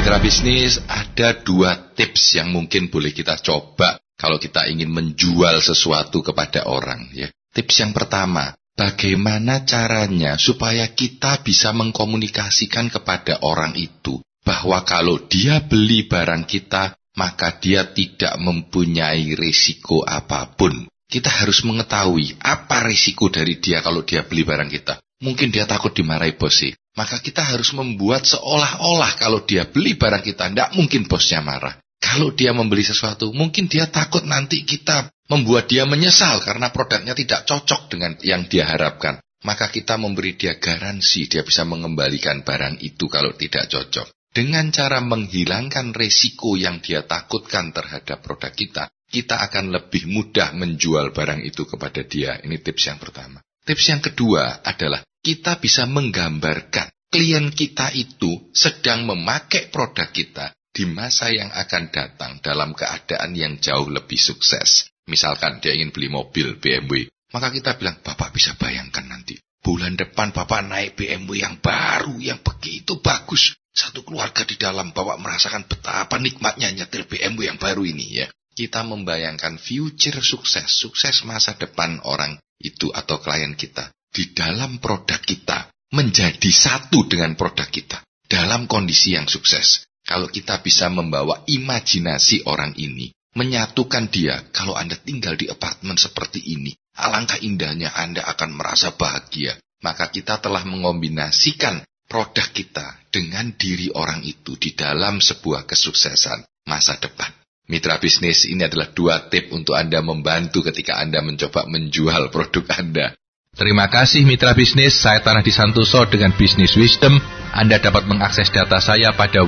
Mitra bisnis, ada 2 tips yang mungkin boleh kita coba kalau kita ingin menjual sesuatu kepada orang, ya. Tips yang pertama, bagaimana caranya supaya kita bisa mengkomunikasikan kepada orang itu bahwa kalau dia beli barang kita, maka dia tidak mempunyai risiko apapun. Kita harus mengetahui apa risiko dari dia kalau dia beli barang kita. Mungkin dia takut dimarahi bosnya. Maka kita harus membuat seolah-olah kalau dia beli barang kita, tidak mungkin bosnya marah. Kalau dia membeli sesuatu, mungkin dia takut nanti kita membuat dia menyesal karena produknya tidak cocok dengan yang dia harapkan. Maka kita memberi dia garansi dia bisa mengembalikan barang itu kalau tidak cocok. Dengan cara menghilangkan risiko yang dia takutkan terhadap produk kita, kita akan lebih mudah menjual barang itu kepada dia. Ini tips yang pertama. Tips yang kedua adalah kita bisa menggambarkan klien kita itu sedang memakai produk kita di masa yang akan datang dalam keadaan yang jauh lebih sukses. Misalkan dia ingin beli mobil BMW, maka kita bilang, Bapak bisa bayangkan nanti, bulan depan Bapak naik BMW yang baru, yang begitu bagus. Satu keluarga di dalam, Bapak merasakan betapa nikmatnya nyetir BMW yang baru ini, ya. Kita membayangkan future sukses masa depan orang itu atau klien kita di dalam produk kita, menjadi satu dengan produk kita dalam kondisi yang sukses. Kalau kita bisa membawa imajinasi orang ini, menyatukan dia, kalau Anda tinggal di apartemen seperti ini, alangkah indahnya Anda akan merasa bahagia. Maka kita telah mengombinasikan produk kita dengan diri orang itu di dalam sebuah kesuksesan masa depan. Mitra bisnis, ini adalah 2 tip untuk Anda membantu ketika Anda mencoba menjual produk Anda. Terima kasih mitra bisnis, saya Tanah Di Santoso dengan Business Wisdom. Anda dapat mengakses data saya pada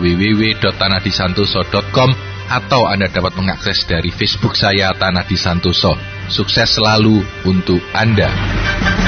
www.tanahdisantoso.com atau Anda dapat mengakses dari Facebook saya Tanah Di Santoso. Sukses selalu untuk Anda.